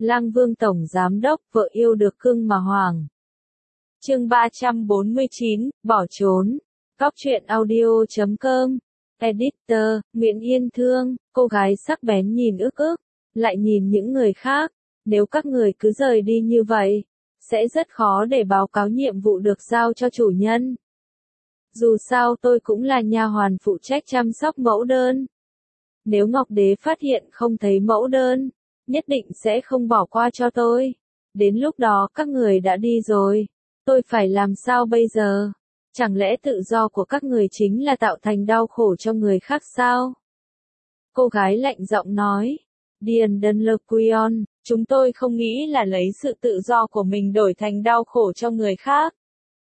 Lang Vương Tổng Giám Đốc, vợ yêu được cưng mà hoàng. Chương 349, bỏ trốn. Góc truyện audio.com. Editor, Nguyễn Yên Thương, cô gái sắc bén nhìn ức ức, lại nhìn những người khác. Nếu các người cứ rời đi như vậy, sẽ rất khó để báo cáo nhiệm vụ được giao cho chủ nhân. Dù sao tôi cũng là nha hoàn phụ trách chăm sóc mẫu đơn. Nếu Ngọc Đế phát hiện không thấy mẫu đơn, nhất định sẽ không bỏ qua cho tôi. Đến lúc đó các người đã đi rồi, tôi phải làm sao bây giờ? Chẳng lẽ tự do của các người chính là tạo thành đau khổ cho người khác sao? Cô gái lạnh giọng nói. Điền Đơn Lơ Quion, chúng tôi không nghĩ là lấy sự tự do của mình đổi thành đau khổ cho người khác.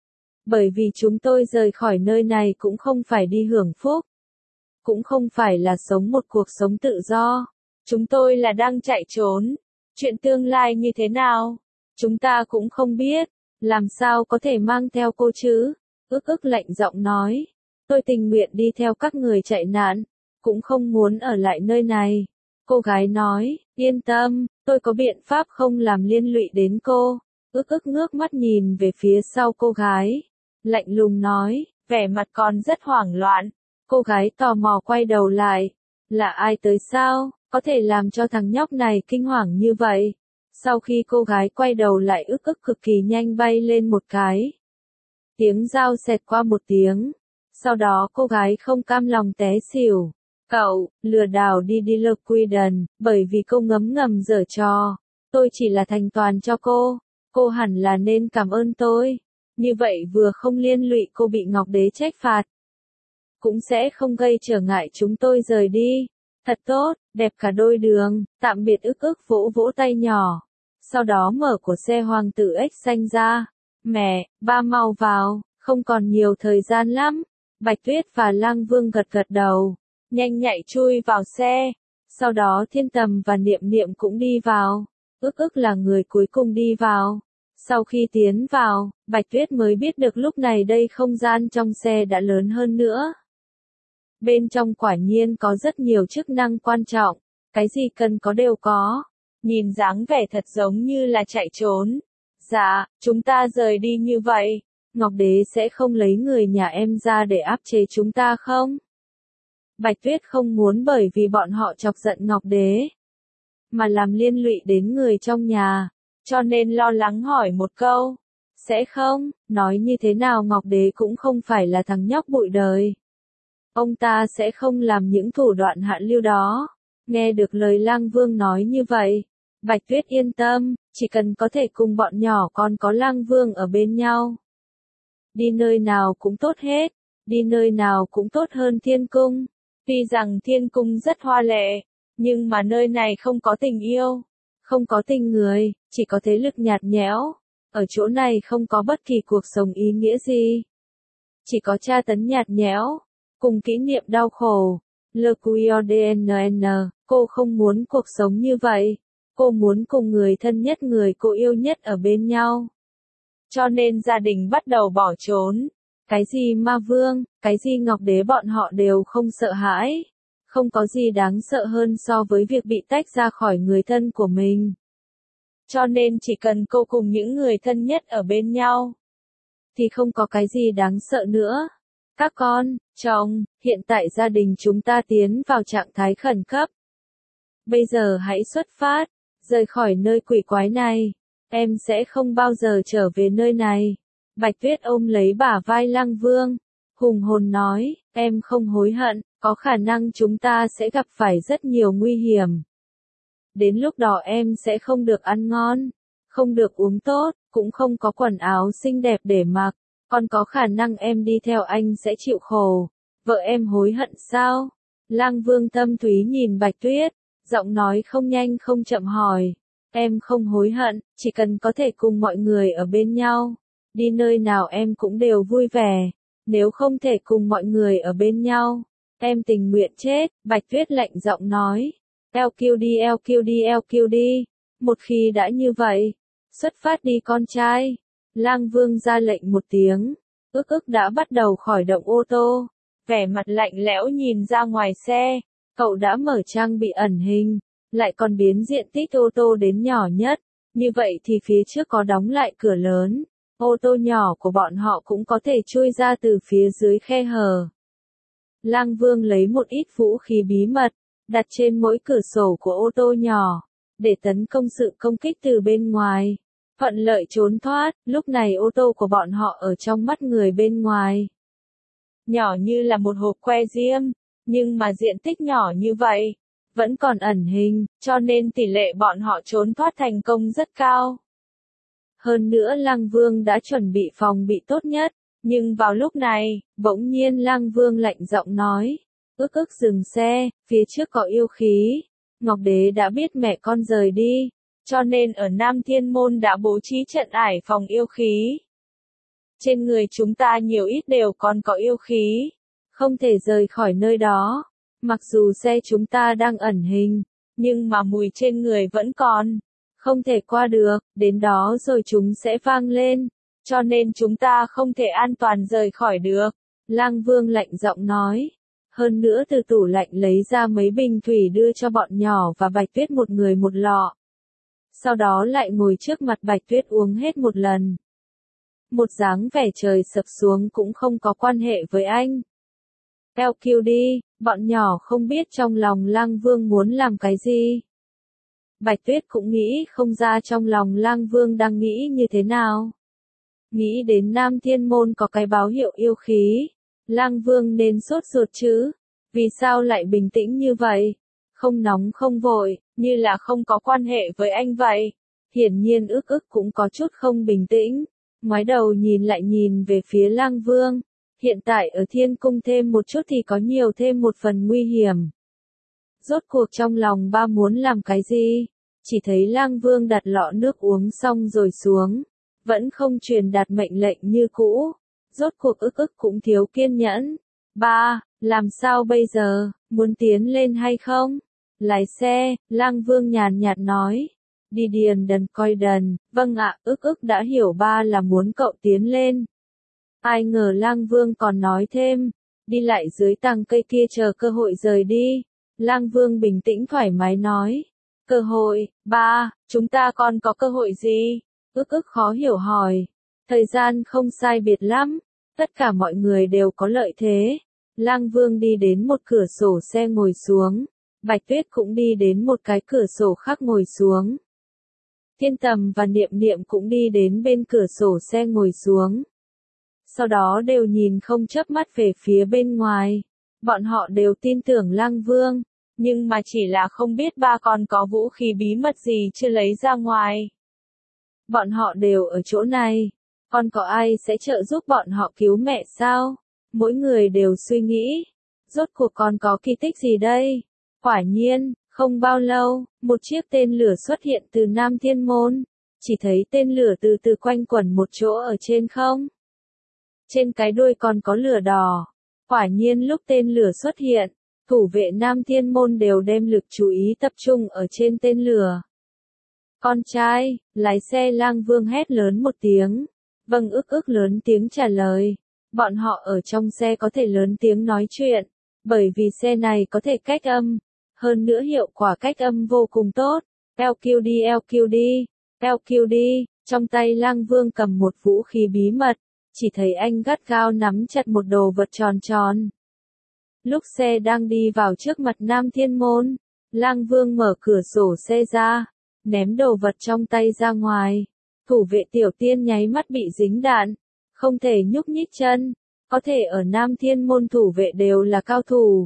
Bởi vì chúng tôi rời khỏi nơi này cũng không phải đi hưởng phúc. Cũng không phải là sống một cuộc sống tự do. Chúng tôi là đang chạy trốn. Chuyện tương lai như thế nào? Chúng ta cũng không biết. Làm sao có thể mang theo cô chứ? Ức ức lạnh giọng nói. Tôi tình nguyện đi theo các người chạy nạn. Cũng không muốn ở lại nơi này. Cô gái nói, yên tâm, tôi có biện pháp không làm liên lụy đến cô. Ức ức ngước mắt nhìn về phía sau cô gái. Lạnh lùng nói, vẻ mặt còn rất hoảng loạn. Cô gái tò mò quay đầu lại. Là ai tới sao, có thể làm cho thằng nhóc này kinh hoàng như vậy? Sau khi cô gái quay đầu lại ức ức cực kỳ nhanh bay lên một cái. Tiếng dao xẹt qua một tiếng. Sau đó cô gái không cam lòng té xỉu. Cậu, lừa đảo đi Lơ Quiden, bởi vì cô ngấm ngầm giở trò. Tôi chỉ là thành toàn cho cô hẳn là nên cảm ơn tôi. Như vậy vừa không liên lụy cô bị Ngọc Đế trách phạt. Cũng sẽ không gây trở ngại chúng tôi rời đi. Thật tốt, đẹp cả đôi đường, tạm biệt ức ức vỗ vỗ tay nhỏ. Sau đó mở của xe hoàng tử X xanh ra. Mẹ, ba mau vào, không còn nhiều thời gian lắm. Bạch Tuyết và Lang Vương gật gật đầu. Nhanh nhạy chui vào xe. Sau đó Thiên Tầm và Niệm Niệm cũng đi vào. Ức ức là người cuối cùng đi vào. Sau khi tiến vào, Bạch Tuyết mới biết được lúc này đây không gian trong xe đã lớn hơn nữa. Bên trong quả nhiên có rất nhiều chức năng quan trọng, cái gì cần có đều có. Nhìn dáng vẻ thật giống như là chạy trốn. Dạ, chúng ta rời đi như vậy, Ngọc Đế sẽ không lấy người nhà em ra để áp chế chúng ta không? Bạch Tuyết không muốn bởi vì bọn họ chọc giận Ngọc Đế, mà làm liên lụy đến người trong nhà, cho nên lo lắng hỏi một câu. Sẽ không, nói như thế nào Ngọc Đế cũng không phải là thằng nhóc bụi đời. Ông ta sẽ không làm những thủ đoạn hạ lưu đó. Nghe được lời Lang Vương nói như vậy, Bạch Tuyết yên tâm, chỉ cần có thể cùng bọn nhỏ còn có Lang Vương ở bên nhau. Đi nơi nào cũng tốt hết, đi nơi nào cũng tốt hơn Thiên Cung. Tuy rằng Thiên Cung rất hoa lệ, nhưng mà nơi này không có tình yêu, không có tình người, chỉ có thế lực nhạt nhẽo. Ở chỗ này không có bất kỳ cuộc sống ý nghĩa gì. Chỉ có tra tấn nhạt nhẽo, cùng kỷ niệm đau khổ. Le Quiodnn, cô không muốn cuộc sống như vậy. Cô muốn cùng người thân nhất người cô yêu nhất ở bên nhau. Cho nên gia đình bắt đầu bỏ trốn. Cái gì ma vương, cái gì Ngọc Đế bọn họ đều không sợ hãi. Không có gì đáng sợ hơn so với việc bị tách ra khỏi người thân của mình. Cho nên chỉ cần cô cùng những người thân nhất ở bên nhau, thì không có cái gì đáng sợ nữa. Các con, chồng, hiện tại gia đình chúng ta tiến vào trạng thái khẩn cấp. Bây giờ hãy xuất phát, rời khỏi nơi quỷ quái này. Em sẽ không bao giờ trở về nơi này. Bạch Tuyết ôm lấy bả vai Lang Vương, hùng hồn nói, em không hối hận, có khả năng chúng ta sẽ gặp phải rất nhiều nguy hiểm. Đến lúc đó em sẽ không được ăn ngon, không được uống tốt, cũng không có quần áo xinh đẹp để mặc, còn có khả năng em đi theo anh sẽ chịu khổ. Vợ em hối hận sao? Lang Vương thâm thúy nhìn Bạch Tuyết, giọng nói không nhanh không chậm hỏi. Em không hối hận, chỉ cần có thể cùng mọi người ở bên nhau. Đi nơi nào em cũng đều vui vẻ. Nếu không thể cùng mọi người ở bên nhau, em tình nguyện chết. Bạch Tuyết lạnh giọng nói. LQD. Một khi đã như vậy, xuất phát đi con trai. Lang Vương ra lệnh một tiếng. Ức ức đã bắt đầu khởi động ô tô. Vẻ mặt lạnh lẽo nhìn ra ngoài xe. Cậu đã mở trang bị ẩn hình. lại còn biến diện tích ô tô đến nhỏ nhất, như vậy thì phía trước có đóng lại cửa lớn, ô tô nhỏ của bọn họ cũng có thể chui ra từ phía dưới khe hở. Lang Vương lấy một ít vũ khí bí mật, đặt trên mỗi cửa sổ của ô tô nhỏ, để tấn công sự công kích từ bên ngoài. Thuận lợi trốn thoát, lúc này ô tô của bọn họ ở trong mắt người bên ngoài. Nhỏ như là một hộp que diêm, nhưng mà diện tích nhỏ như vậy, vẫn còn ẩn hình, cho nên tỷ lệ bọn họ trốn thoát thành công rất cao. Hơn nữa Lang Vương đã chuẩn bị phòng bị tốt nhất, nhưng vào lúc này, bỗng nhiên Lang Vương lạnh giọng nói, ức dừng xe, phía trước có yêu khí. Ngọc Đế đã biết mẹ con rời đi, cho nên ở Nam Thiên Môn đã bố trí trận ải phòng yêu khí. Trên người chúng ta nhiều ít đều còn có yêu khí, không thể rời khỏi nơi đó. Mặc dù xe chúng ta đang ẩn hình, nhưng mà mùi trên người vẫn còn, không thể qua được, đến đó rồi chúng sẽ vang lên, cho nên chúng ta không thể an toàn rời khỏi được. Lang Vương lạnh giọng nói. Hơn nữa từ tủ lạnh lấy ra mấy bình thủy đưa cho bọn nhỏ và Bạch Tuyết một người một lọ. Sau đó lại ngồi trước mặt Bạch Tuyết uống hết một lần. Một dáng vẻ trời sập xuống cũng không có quan hệ với anh. LQ đi, bọn nhỏ không biết trong lòng Lang Vương muốn làm cái gì. Bạch Tuyết cũng nghĩ không ra trong lòng Lang Vương đang nghĩ như thế nào. Nghĩ đến Nam Thiên Môn có cái báo hiệu yêu khí. Lang Vương nên sốt ruột chứ, vì sao lại bình tĩnh như vậy, không nóng không vội, như là không có quan hệ với anh vậy. Hiển nhiên ức cũng có chút không bình tĩnh, ngoái đầu nhìn lại nhìn về phía Lang Vương, hiện tại ở Thiên Cung thêm một chút thì có nhiều thêm một phần nguy hiểm. Rốt cuộc trong lòng ba muốn làm cái gì, chỉ thấy Lang Vương đặt lọ nước uống xong rồi xuống, vẫn không truyền đạt mệnh lệnh như cũ. Rốt cuộc ức cũng thiếu kiên nhẫn. Ba, làm sao bây giờ, muốn tiến lên hay không? Lái xe, Lang Vương nhàn nhạt nói. Đi điền đần coi đần, vâng ạ, ức đã hiểu ba là muốn cậu tiến lên. Ai ngờ Lang Vương còn nói thêm, đi lại dưới tàng cây kia chờ cơ hội rời đi. Lang Vương bình tĩnh thoải mái nói. Cơ hội, ba, chúng ta còn có cơ hội gì? Ức khó hiểu hỏi. Thời gian không sai biệt lắm, tất cả mọi người đều có lợi thế. Lang Vương đi đến một cửa sổ xe ngồi xuống, Bạch Tuyết cũng đi đến một cái cửa sổ khác ngồi xuống. Thiên Tầm và Niệm Niệm cũng đi đến bên cửa sổ xe ngồi xuống. Sau đó đều nhìn không chớp mắt về phía bên ngoài. Bọn họ đều tin tưởng Lang Vương, nhưng mà chỉ là không biết ba còn có vũ khí bí mật gì chưa lấy ra ngoài. Bọn họ đều ở chỗ này. Còn có ai sẽ trợ giúp bọn họ cứu mẹ sao? Mỗi người đều suy nghĩ. Rốt cuộc còn có kỳ tích gì đây? Quả nhiên, không bao lâu, một chiếc tên lửa xuất hiện từ Nam Thiên Môn. Chỉ thấy tên lửa từ từ quanh quẩn một chỗ ở trên không. Trên cái đuôi còn có lửa đỏ. Quả nhiên lúc tên lửa xuất hiện, thủ vệ Nam Thiên Môn đều đem lực chú ý tập trung ở trên tên lửa. Con trai, lái xe Lang Vương hét lớn một tiếng. Vâng ức lớn tiếng trả lời. Bọn họ ở trong xe có thể lớn tiếng nói chuyện, bởi vì xe này có thể cách âm. Hơn nữa hiệu quả cách âm vô cùng tốt. LQ đi LQ đi, LQ đi, trong tay Lang Vương cầm một vũ khí bí mật, chỉ thấy anh gắt gao nắm chặt một đồ vật tròn tròn. Lúc xe đang đi vào trước mặt Nam Thiên Môn, Lang Vương mở cửa sổ xe ra, ném đồ vật trong tay ra ngoài. Thủ vệ Tiểu Tiên nháy mắt bị dính đạn, không thể nhúc nhích chân, có thể ở Nam Thiên Môn thủ vệ đều là cao thủ.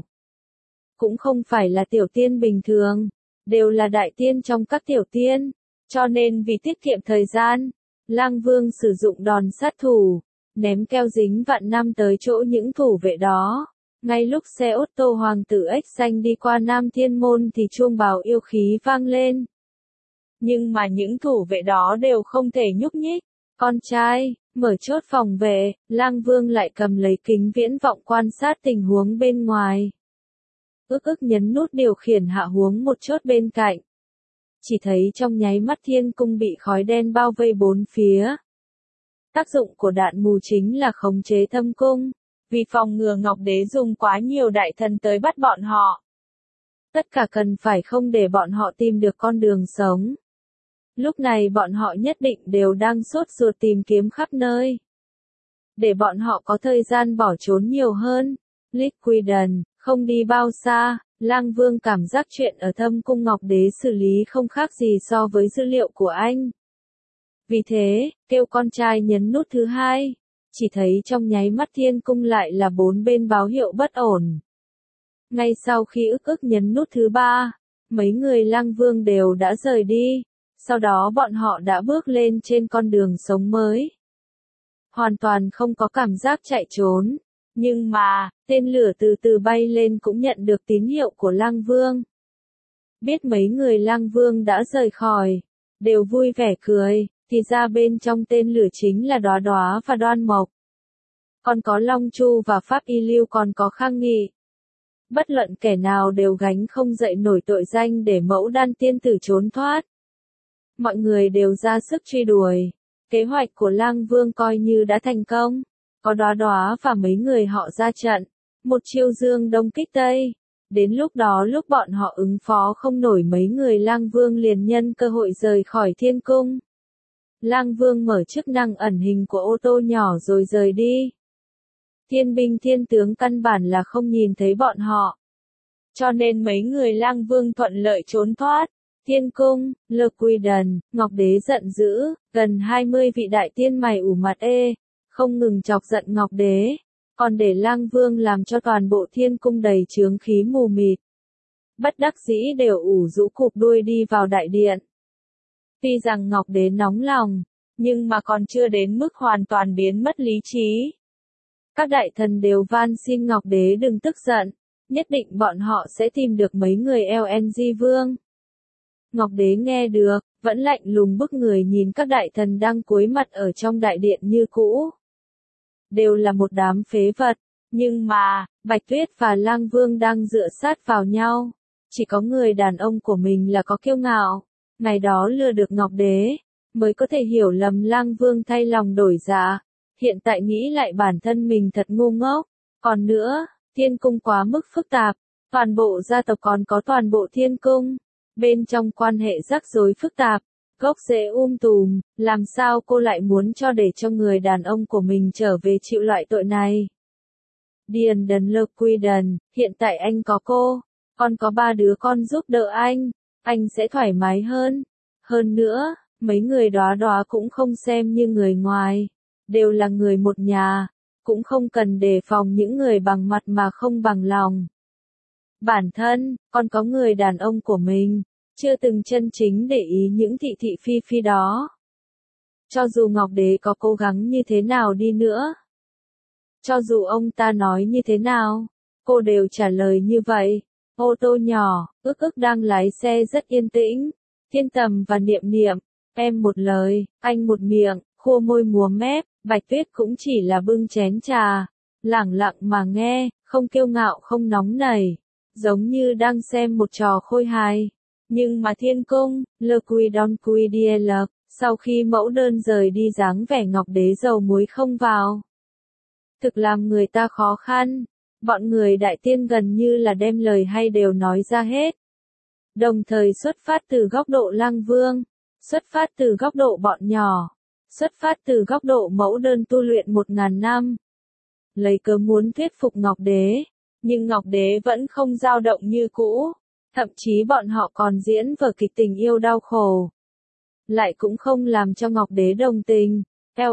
Cũng không phải là Tiểu Tiên bình thường, đều là đại tiên trong các Tiểu Tiên, cho nên vì tiết kiệm thời gian, Lang Vương sử dụng đòn sát thủ, ném keo dính vạn năm tới chỗ những thủ vệ đó. Ngay lúc xe ô tô hoàng tử ếch xanh đi qua Nam Thiên Môn thì chuông bào yêu khí vang lên. Nhưng mà những thủ vệ đó đều không thể nhúc nhích. Con trai, mở chốt phòng vệ, Lang Vương lại cầm lấy kính viễn vọng quan sát tình huống bên ngoài. Ức nhấn nút điều khiển hạ huống một chốt bên cạnh. Chỉ thấy trong nháy mắt Thiên Cung bị khói đen bao vây bốn phía. Tác dụng của đạn mù chính là khống chế Thâm Cung, vì phòng ngừa Ngọc Đế dùng quá nhiều đại thần tới bắt bọn họ. Tất cả cần phải không để bọn họ tìm được con đường sống. Lúc này bọn họ nhất định đều đang sốt ruột tìm kiếm khắp nơi. Để bọn họ có thời gian bỏ trốn nhiều hơn. Liquidon, không đi bao xa, Lang Vương cảm giác chuyện ở Thâm Cung Ngọc Đế xử lý không khác gì so với dữ liệu của anh. Vì thế, kêu con trai nhấn nút thứ hai, chỉ thấy trong nháy mắt Thiên Cung lại là 4 bên báo hiệu bất ổn. Ngay sau khi ức nhấn nút thứ ba, mấy người Lang Vương đều đã rời đi, sau đó bọn họ đã bước lên trên con đường sống mới. Hoàn toàn không có cảm giác chạy trốn, nhưng mà, tên lửa từ từ bay lên cũng nhận được tín hiệu của Lang Vương. Biết mấy người Lang Vương đã rời khỏi, đều vui vẻ cười, thì ra bên trong tên lửa chính là Đóa Đóa và Đoan Mộc. Còn có Long Chu và Pháp Y Lưu, còn có Khang Nghị. Bất luận kẻ nào đều gánh không dậy nổi tội danh để Mẫu Đan tiên tử trốn thoát. Mọi người đều ra sức truy đuổi. Kế hoạch của Lang Vương coi như đã thành công. Có Đóa Đóa và mấy người họ ra trận. Một chiêu dương đông kích tây. Đến lúc đó lúc bọn họ ứng phó không nổi, mấy người Lang Vương liền nhân cơ hội rời khỏi Thiên Cung. Lang Vương mở chức năng ẩn hình của ô tô nhỏ rồi rời đi. Thiên binh thiên tướng căn bản là không nhìn thấy bọn họ. Cho nên mấy người Lang Vương thuận lợi trốn thoát. Thiên Cung, Liquidon, Ngọc Đế giận dữ, gần 20 vị đại tiên mày ủ mặt không ngừng chọc giận Ngọc Đế, còn để Lang Vương làm cho toàn bộ Thiên Cung đầy chướng khí mù mịt. Bất đắc dĩ đều ủ rũ cụp đuôi đi vào đại điện. Tuy rằng Ngọc Đế nóng lòng, nhưng mà còn chưa đến mức hoàn toàn biến mất lý trí. Các đại thần đều van xin Ngọc Đế đừng tức giận, nhất định bọn họ sẽ tìm được mấy người LNG Vương. Ngọc Đế nghe được, vẫn lạnh lùng bức người nhìn các đại thần đang cúi mặt ở trong đại điện như cũ. Đều là một đám phế vật, nhưng mà, Bạch Tuyết và Lang Vương đang dựa sát vào nhau. Chỉ có người đàn ông của mình là có kiêu ngạo, ngày đó lừa được Ngọc Đế, mới có thể hiểu lầm Lang Vương thay lòng đổi dạ. Hiện tại nghĩ lại bản thân mình thật ngu ngốc. Còn nữa, Thiên Cung quá mức phức tạp, toàn bộ gia tộc còn có toàn bộ Thiên Cung. Bên trong quan hệ rắc rối phức tạp, gốc rễ tùm, làm sao cô lại muốn để cho người đàn ông của mình trở về chịu loại tội này? Điền Đần Liquidon, hiện tại anh có cô, còn có 3 đứa con giúp đỡ anh sẽ thoải mái hơn. Hơn nữa, mấy người Đóa Đóa cũng không xem như người ngoài, đều là người một nhà, cũng không cần đề phòng những người bằng mặt mà không bằng lòng. Bản thân, còn có người đàn ông của mình, chưa từng chân chính để ý những thị thị phi phi đó. Cho dù Ngọc Đế có cố gắng như thế nào đi nữa, cho dù ông ta nói như thế nào, cô đều trả lời như vậy. Ô tô nhỏ, ức đang lái xe rất yên tĩnh. Thiên Tầm và Niệm Niệm, em một lời, anh một miệng, khua môi múa mép. Bạch Tuyết cũng chỉ là bưng chén trà, lẳng lặng mà nghe, không kiêu ngạo không nóng nảy, giống như đang xem một trò khôi hài. Nhưng mà Thiên Cung, Liquidon QDL, sau khi mẫu đơn rời đi dáng vẻ Ngọc Đế dầu muối không vào. Thực làm người ta khó khăn, bọn người đại tiên gần như là đem lời hay đều nói ra hết. Đồng thời xuất phát từ góc độ Lang Vương, xuất phát từ góc độ bọn nhỏ, xuất phát từ góc độ mẫu đơn tu luyện 1000 năm. Lấy cớ muốn thuyết phục Ngọc Đế, nhưng Ngọc Đế vẫn không dao động như cũ. Thậm chí bọn họ còn diễn vở kịch tình yêu đau khổ. Lại cũng không làm cho Ngọc Đế đồng tình.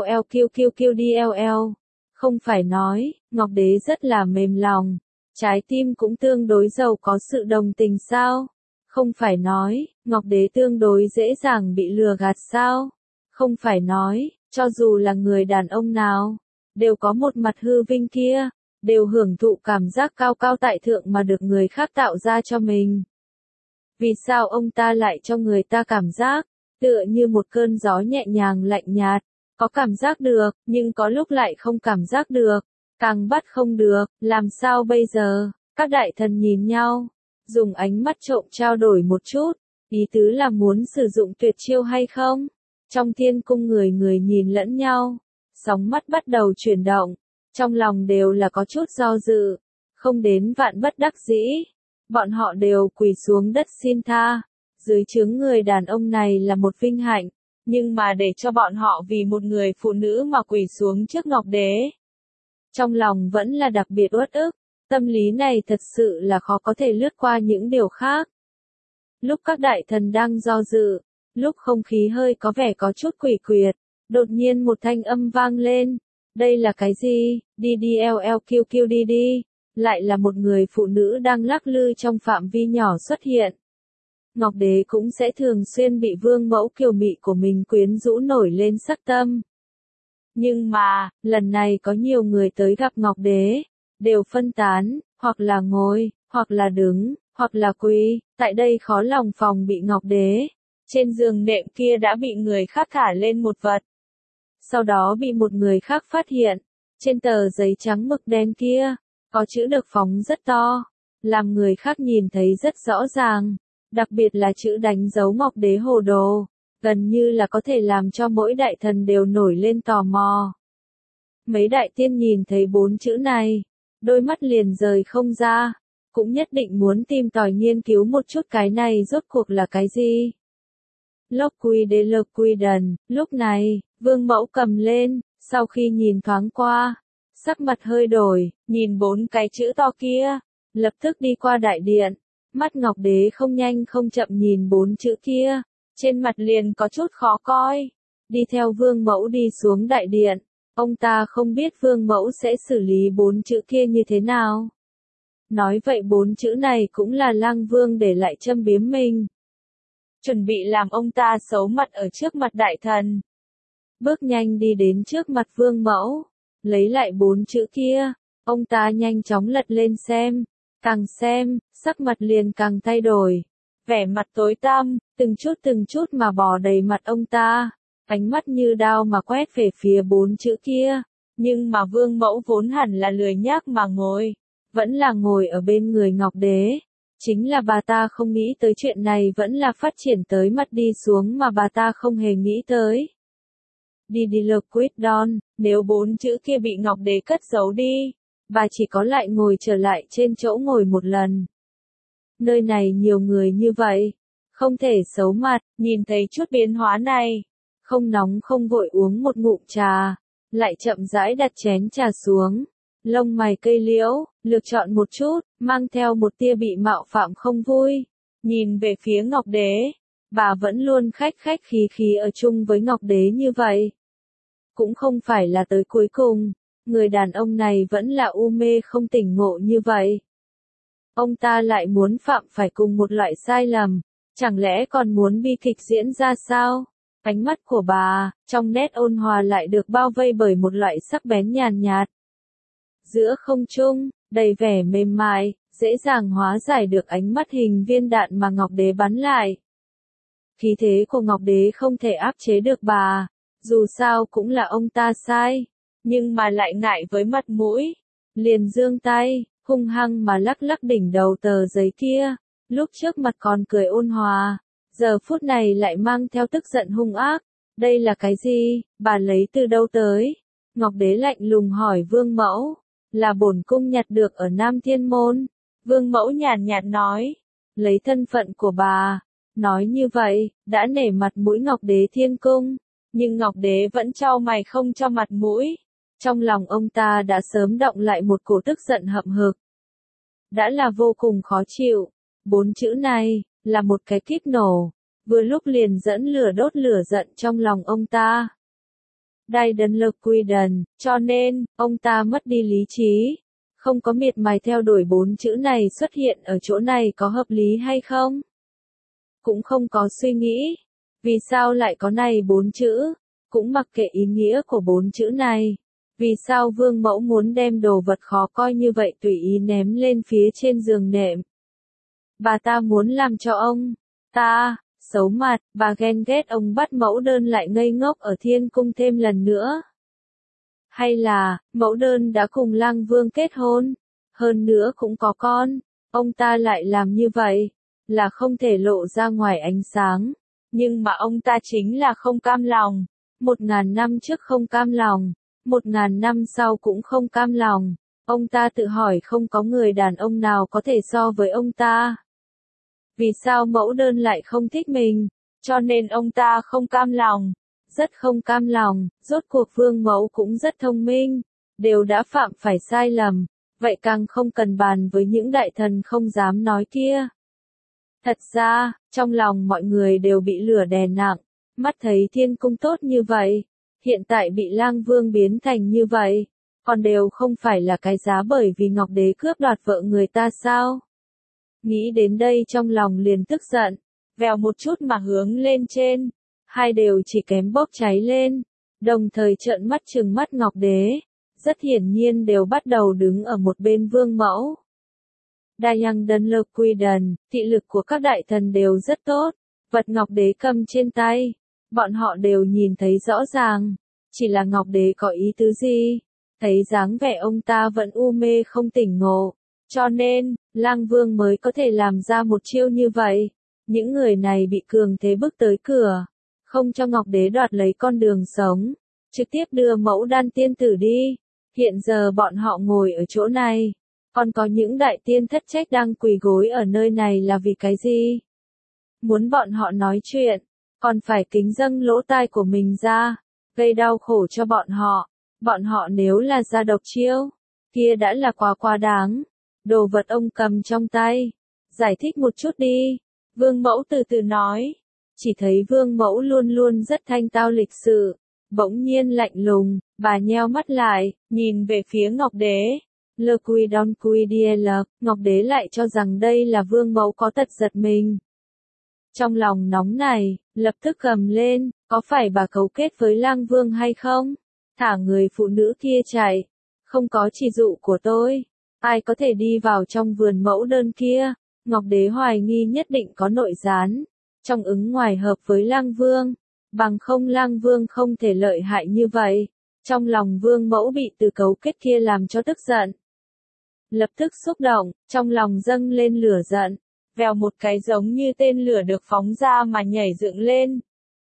LLQQQDLL. Không phải nói, Ngọc Đế rất là mềm lòng. Trái tim cũng tương đối giàu có sự đồng tình sao? Không phải nói, Ngọc Đế tương đối dễ dàng bị lừa gạt sao? Không phải nói, cho dù là người đàn ông nào, đều có một mặt hư vinh kia, đều hưởng thụ cảm giác cao cao tại thượng mà được người khác tạo ra cho mình. Vì sao ông ta lại cho người ta cảm giác, tựa như một cơn gió nhẹ nhàng lạnh nhạt, có cảm giác được, nhưng có lúc lại không cảm giác được, càng bắt không được, làm sao bây giờ? Các đại thần nhìn nhau, dùng ánh mắt trộm trao đổi một chút, ý tứ là muốn sử dụng tuyệt chiêu hay không? Trong Thiên Cung người người nhìn lẫn nhau, sóng mắt bắt đầu chuyển động, trong lòng đều là có chút do dự, không đến vạn bất đắc dĩ. Bọn họ đều quỳ xuống đất xin tha. Dưới trướng người đàn ông này là một vinh hạnh, nhưng mà để cho bọn họ vì một người phụ nữ mà quỳ xuống trước Ngọc Đế. Trong lòng vẫn là đặc biệt uất ức, tâm lý này thật sự là khó có thể lướt qua những điều khác. Lúc các đại thần đang do dự, lúc không khí hơi có vẻ có chút quỷ quyệt, đột nhiên một thanh âm vang lên. Đây là cái gì? DDLLQQ đi đi. Lại là một người phụ nữ đang lắc lư trong phạm vi nhỏ xuất hiện. Ngọc Đế cũng sẽ thường xuyên bị vương mẫu kiều mị của mình quyến rũ nổi lên sắc tâm. Nhưng mà, lần này có nhiều người tới gặp Ngọc Đế, đều phân tán, hoặc là ngồi, hoặc là đứng, hoặc là quỳ, tại đây khó lòng phòng bị Ngọc Đế. Trên giường nệm kia đã bị người khác thả lên một vật. Sau đó bị một người khác phát hiện, trên tờ giấy trắng mực đen kia, có chữ được phóng rất to, làm người khác nhìn thấy rất rõ ràng, đặc biệt là chữ đánh dấu Ngọc Đế hồ đồ, gần như là có thể làm cho mỗi đại thần đều nổi lên tò mò. Mấy đại tiên nhìn thấy 4 chữ này, đôi mắt liền rời không ra, cũng nhất định muốn tìm tòi nghiên cứu một chút cái này rốt cuộc là cái gì. Loquidden, lúc này, vương mẫu cầm lên, sau khi nhìn thoáng qua, sắc mặt hơi đổi, nhìn 4 cái chữ to kia, lập tức đi qua đại điện, mắt Ngọc Đế không nhanh không chậm nhìn 4 chữ kia, trên mặt liền có chút khó coi, đi theo vương mẫu đi xuống đại điện, ông ta không biết vương mẫu sẽ xử lý 4 chữ kia như thế nào. Nói vậy 4 chữ này cũng là Lang Vương để lại châm biếm mình. Chuẩn bị làm ông ta xấu mặt ở trước mặt đại thần. Bước nhanh đi đến trước mặt vương mẫu, lấy lại 4 chữ kia, ông ta nhanh chóng lật lên xem, càng xem, sắc mặt liền càng thay đổi, vẻ mặt tối tăm, từng chút mà bò đầy mặt ông ta, ánh mắt như đao mà quét về phía 4 chữ kia, nhưng mà vương mẫu vốn hẳn là lười nhác mà ngồi, vẫn là ngồi ở bên người Ngọc Đế. Chính là bà ta không nghĩ tới chuyện này vẫn là phát triển tới mặt đi xuống mà bà ta không hề nghĩ tới. Liquidon, nếu 4 chữ kia bị Ngọc Đế cất giấu đi, bà chỉ có lại ngồi trở lại trên chỗ ngồi một lần. Nơi này nhiều người như vậy, không thể xấu mặt, nhìn thấy chút biến hóa này, không nóng không vội uống một ngụm trà, lại chậm rãi đặt chén trà xuống. Lông mày cây liễu, lược chọn một chút, mang theo một tia bị mạo phạm không vui. Nhìn về phía Ngọc Đế, bà vẫn luôn khách khí ở chung với Ngọc Đế như vậy. Cũng không phải là tới cuối cùng, người đàn ông này vẫn là u mê không tỉnh ngộ như vậy. Ông ta lại muốn phạm phải cùng một loại sai lầm, chẳng lẽ còn muốn bi kịch diễn ra sao? Ánh mắt của bà, trong nét ôn hòa lại được bao vây bởi một loại sắc bén nhàn nhạt. Giữa không trung, đầy vẻ mềm mại, dễ dàng hóa giải được ánh mắt hình viên đạn mà Ngọc Đế bắn lại. Khí thế của Ngọc Đế không thể áp chế được bà, dù sao cũng là ông ta sai, nhưng mà lại ngại với mặt mũi. Liền giương tay, hung hăng mà lắc lắc đỉnh đầu tờ giấy kia, lúc trước mặt còn cười ôn hòa, giờ phút này lại mang theo tức giận hung ác. Đây là cái gì, bà lấy từ đâu tới? Ngọc Đế lạnh lùng hỏi vương mẫu. Là bổn cung nhặt được ở Nam Thiên Môn. Vương mẫu nhàn nhạt nói, lấy thân phận của bà, nói như vậy, đã nể mặt mũi Ngọc Đế Thiên Cung, nhưng Ngọc Đế vẫn trao mày không cho mặt mũi. Trong lòng ông ta đã sớm động lại một cổ tức giận hậm hực. Đã là vô cùng khó chịu, 4 chữ này, là một cái kíp nổ, vừa lúc liền dẫn lửa đốt lửa giận trong lòng ông ta. Liquidon, cho nên, ông ta mất đi lý trí, không có miệt mài theo đuổi 4 chữ này xuất hiện ở chỗ này có hợp lý hay không? Cũng không có suy nghĩ, vì sao lại có này 4 chữ, cũng mặc kệ ý nghĩa của 4 chữ này, vì sao vương mẫu muốn đem đồ vật khó coi như vậy tùy ý ném lên phía trên giường nệm. Bà ta muốn làm cho ông ta xấu mặt, bà ghen ghét ông bắt mẫu đơn lại ngây ngốc ở Thiên Cung thêm lần nữa. Hay là, mẫu đơn đã cùng Lang Vương kết hôn, hơn nữa cũng có con, ông ta lại làm như vậy, là không thể lộ ra ngoài ánh sáng, nhưng mà ông ta chính là không cam lòng, 1000 năm trước không cam lòng, 1000 năm sau cũng không cam lòng, Ông ta tự hỏi không có người đàn ông nào có thể so với ông ta. Vì sao mẫu đơn lại không thích mình? Cho nên ông ta không cam lòng. Rất không cam lòng, rốt cuộc vương mẫu cũng rất thông minh. Đều đã phạm phải sai lầm. Vậy càng không cần bàn với những đại thần không dám nói kia. Thật ra, trong lòng mọi người đều bị lửa đè nặng. Mắt thấy thiên cung tốt như vậy. Hiện tại bị lang vương biến thành như vậy. Còn đều không phải là cái giá bởi vì Ngọc Đế cướp đoạt vợ người ta sao? Nghĩ đến đây trong lòng liền tức giận, vèo một chút mà hướng lên trên, hai đều chỉ kém bốc cháy lên, đồng thời trợn mắt trừng mắt Ngọc Đế, rất hiển nhiên đều bắt đầu đứng ở một bên vương mẫu. Dayang Đơn Lơ Quy Đần, thị lực của các đại thần đều rất tốt, vật Ngọc Đế cầm trên tay, bọn họ đều nhìn thấy rõ ràng, chỉ là Ngọc Đế có ý tứ gì, thấy dáng vẻ ông ta vẫn u mê không tỉnh ngộ. Cho nên, lang vương mới có thể làm ra một chiêu như vậy. Những người này bị cường thế bước tới cửa. Không cho Ngọc Đế đoạt lấy con đường sống. Trực tiếp đưa mẫu đan tiên tử đi. Hiện giờ bọn họ ngồi ở chỗ này. Còn có những đại tiên thất trách đang quỳ gối ở nơi này là vì cái gì? Muốn bọn họ nói chuyện. Còn phải kính dâng lỗ tai của mình ra. Gây đau khổ cho bọn họ. Bọn họ nếu là ra độc chiêu. Kia đã là quá đáng. Đồ vật ông cầm trong tay. Giải thích một chút đi. Vương mẫu từ từ nói. Chỉ thấy vương mẫu luôn luôn rất thanh tao lịch sự. Bỗng nhiên lạnh lùng, bà nheo mắt lại, nhìn về phía Ngọc Đế. Le Quy Don Quy Diel, Ngọc Đế lại cho rằng đây là vương mẫu có tật giật mình. Trong lòng nóng này, lập tức gầm lên, có phải bà cấu kết với lang vương hay không? Thả người phụ nữ kia chạy. Không có chỉ dụ của tôi. Ai có thể đi vào trong vườn mẫu đơn kia? Ngọc Đế hoài nghi nhất định có nội gián. Trong ứng ngoài hợp với lang vương. Bằng không lang vương không thể lợi hại như vậy. Trong lòng vương mẫu bị từ cấu kết kia làm cho tức giận. Lập tức xúc động, trong lòng dâng lên lửa giận. Vèo một cái giống như tên lửa được phóng ra mà nhảy dựng lên.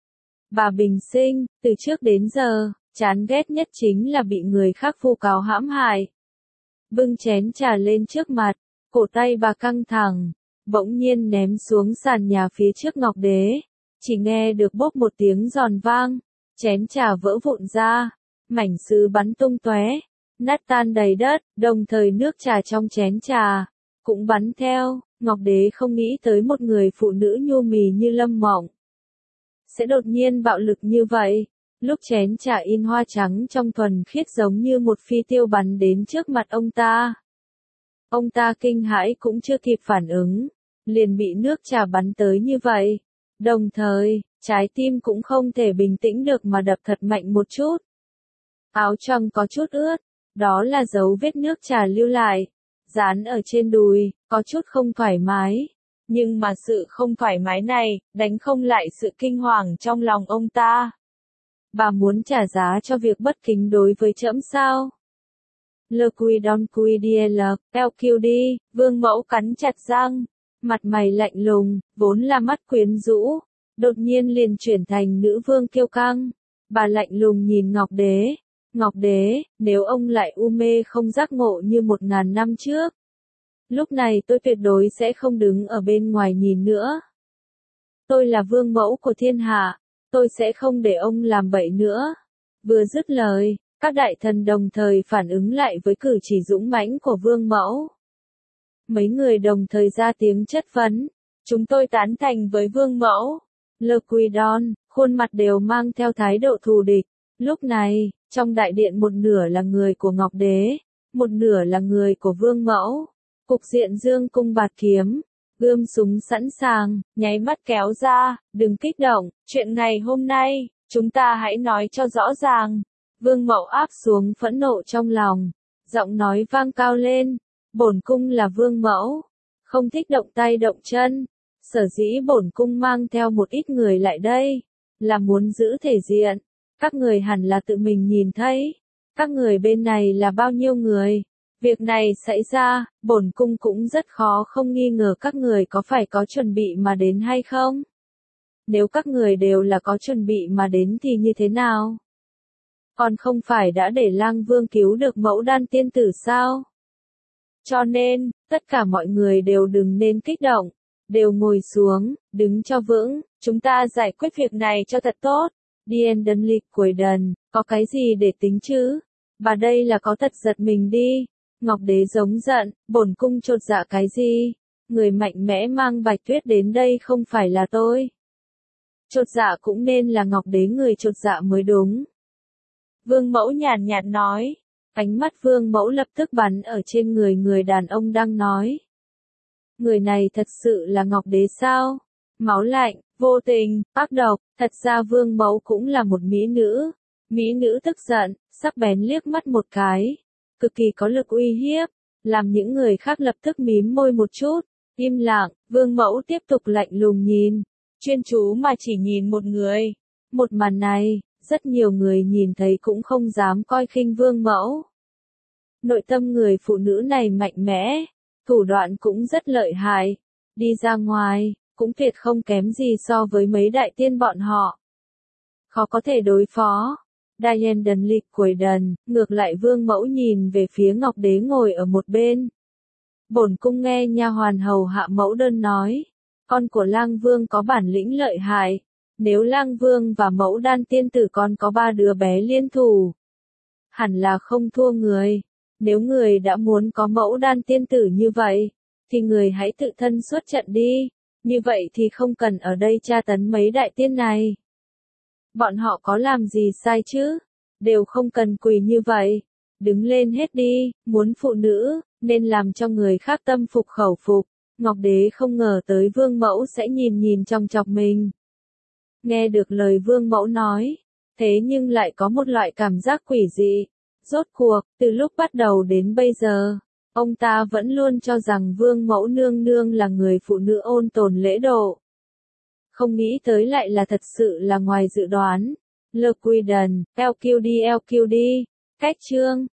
Bà bình sinh, từ trước đến giờ, chán ghét nhất chính là bị người khác vu cáo hãm hại. Bưng chén trà lên trước mặt, cổ tay bà căng thẳng, bỗng nhiên ném xuống sàn nhà phía trước Ngọc Đế. Chỉ nghe được bốp một tiếng giòn vang, chén trà vỡ vụn ra, mảnh sứ bắn tung tóe, nát tan đầy đất, đồng thời nước trà trong chén trà cũng bắn theo. Ngọc Đế không nghĩ tới một người phụ nữ nhu mì như Lâm Mộng sẽ đột nhiên bạo lực như vậy. Lúc chén trà in hoa trắng trong thuần khiết giống như một phi tiêu bắn đến trước mặt ông ta. Ông ta kinh hãi cũng chưa kịp phản ứng, liền bị nước trà bắn tới như vậy. Đồng thời, trái tim cũng không thể bình tĩnh được mà đập thật mạnh một chút. Áo choàng có chút ướt, đó là dấu vết nước trà lưu lại, dán ở trên đùi, có chút không thoải mái. Nhưng mà sự không thoải mái này, đánh không lại sự kinh hoàng trong lòng ông ta. Bà muốn trả giá cho việc bất kính đối với trẫm sao? Le Quy Don Quy Diel, LQ đi, vương mẫu cắn chặt răng, mặt mày lạnh lùng, vốn là mắt quyến rũ, đột nhiên liền chuyển thành nữ vương kiêu căng. Bà lạnh lùng nhìn Ngọc Đế. Ngọc Đế, nếu ông lại u mê không giác ngộ như 1000 năm trước, lúc này tôi tuyệt đối sẽ không đứng ở bên ngoài nhìn nữa. Tôi là vương mẫu của thiên hạ. Tôi sẽ không để ông làm bậy nữa. Vừa dứt lời, các đại thần đồng thời phản ứng lại với cử chỉ dũng mãnh của vương mẫu. Mấy người đồng thời ra tiếng chất vấn. Chúng tôi tán thành với vương mẫu. Le Quy Don, khuôn mặt đều mang theo thái độ thù địch. Lúc này, trong đại điện một nửa là người của Ngọc Đế, một nửa là người của vương mẫu. Cục diện dương cung bạt kiếm. Gươm súng sẵn sàng, nháy mắt kéo ra, đừng kích động, chuyện ngày hôm nay, chúng ta hãy nói cho rõ ràng. Vương mẫu áp xuống phẫn nộ trong lòng, giọng nói vang cao lên, bổn cung là vương mẫu, không thích động tay động chân, sở dĩ bổn cung mang theo một ít người lại đây, là muốn giữ thể diện, các người hẳn là tự mình nhìn thấy, các người bên này là bao nhiêu người. Việc này xảy ra, bổn cung cũng rất khó không nghi ngờ các người có phải có chuẩn bị mà đến hay không? Nếu các người đều là có chuẩn bị mà đến thì như thế nào? Còn không phải đã để lang vương cứu được mẫu đan tiên tử sao? Cho nên, tất cả mọi người đều đừng nên kích động, đều ngồi xuống, đứng cho vững, chúng ta giải quyết việc này cho thật tốt. Điền Đần Lịch cuối đần, có cái gì để tính chứ? Bà đây là có thật giật mình đi. Ngọc Đế giống giận, bổn cung chột dạ cái gì? Người mạnh mẽ mang Bạch Tuyết đến đây không phải là tôi. Chột dạ cũng nên là Ngọc Đế người chột dạ mới đúng. Vương Mẫu nhàn nhạt nói. Ánh mắt Vương Mẫu lập tức bắn ở trên người người đàn ông đang nói. Người này thật sự là Ngọc Đế sao? Máu lạnh, vô tình, ác độc, thật ra Vương Mẫu cũng là một mỹ nữ. Mỹ nữ tức giận, sắc bén liếc mắt một cái. Cực kỳ có lực uy hiếp, làm những người khác lập tức mím môi một chút. Im lặng, Vương Mẫu tiếp tục lạnh lùng nhìn. Chuyên chú mà chỉ nhìn một người. Một màn này, rất nhiều người nhìn thấy cũng không dám coi khinh Vương Mẫu. Nội tâm người phụ nữ này mạnh mẽ, thủ đoạn cũng rất lợi hại. Đi ra ngoài, cũng tuyệt không kém gì so với mấy đại tiên bọn họ. Khó có thể đối phó. Diane Đần Lịch cuối đần, ngược lại Vương Mẫu nhìn về phía Ngọc Đế ngồi ở một bên. Bổn cung nghe nha hoàn hầu hạ mẫu đơn nói, con của Lang Vương có bản lĩnh lợi hại, nếu Lang Vương và mẫu đan tiên tử con có 3 đứa bé liên thủ, hẳn là không thua người. Nếu người đã muốn có mẫu đan tiên tử như vậy, thì người hãy tự thân xuất trận đi, như vậy thì không cần ở đây tra tấn mấy đại tiên này. Bọn họ có làm gì sai chứ? Đều không cần quỳ như vậy. Đứng lên hết đi, muốn phụ nữ, nên làm cho người khác tâm phục khẩu phục. Ngọc Đế không ngờ tới Vương Mẫu sẽ nhìn chòng chọc mình. Nghe được lời Vương Mẫu nói, thế nhưng lại có một loại cảm giác quỷ dị. Rốt cuộc, từ lúc bắt đầu đến bây giờ, ông ta vẫn luôn cho rằng Vương Mẫu nương nương là người phụ nữ ôn tồn lễ độ. Không nghĩ tới lại là thật sự là ngoài dự đoán. LQD, LQD, cách chương.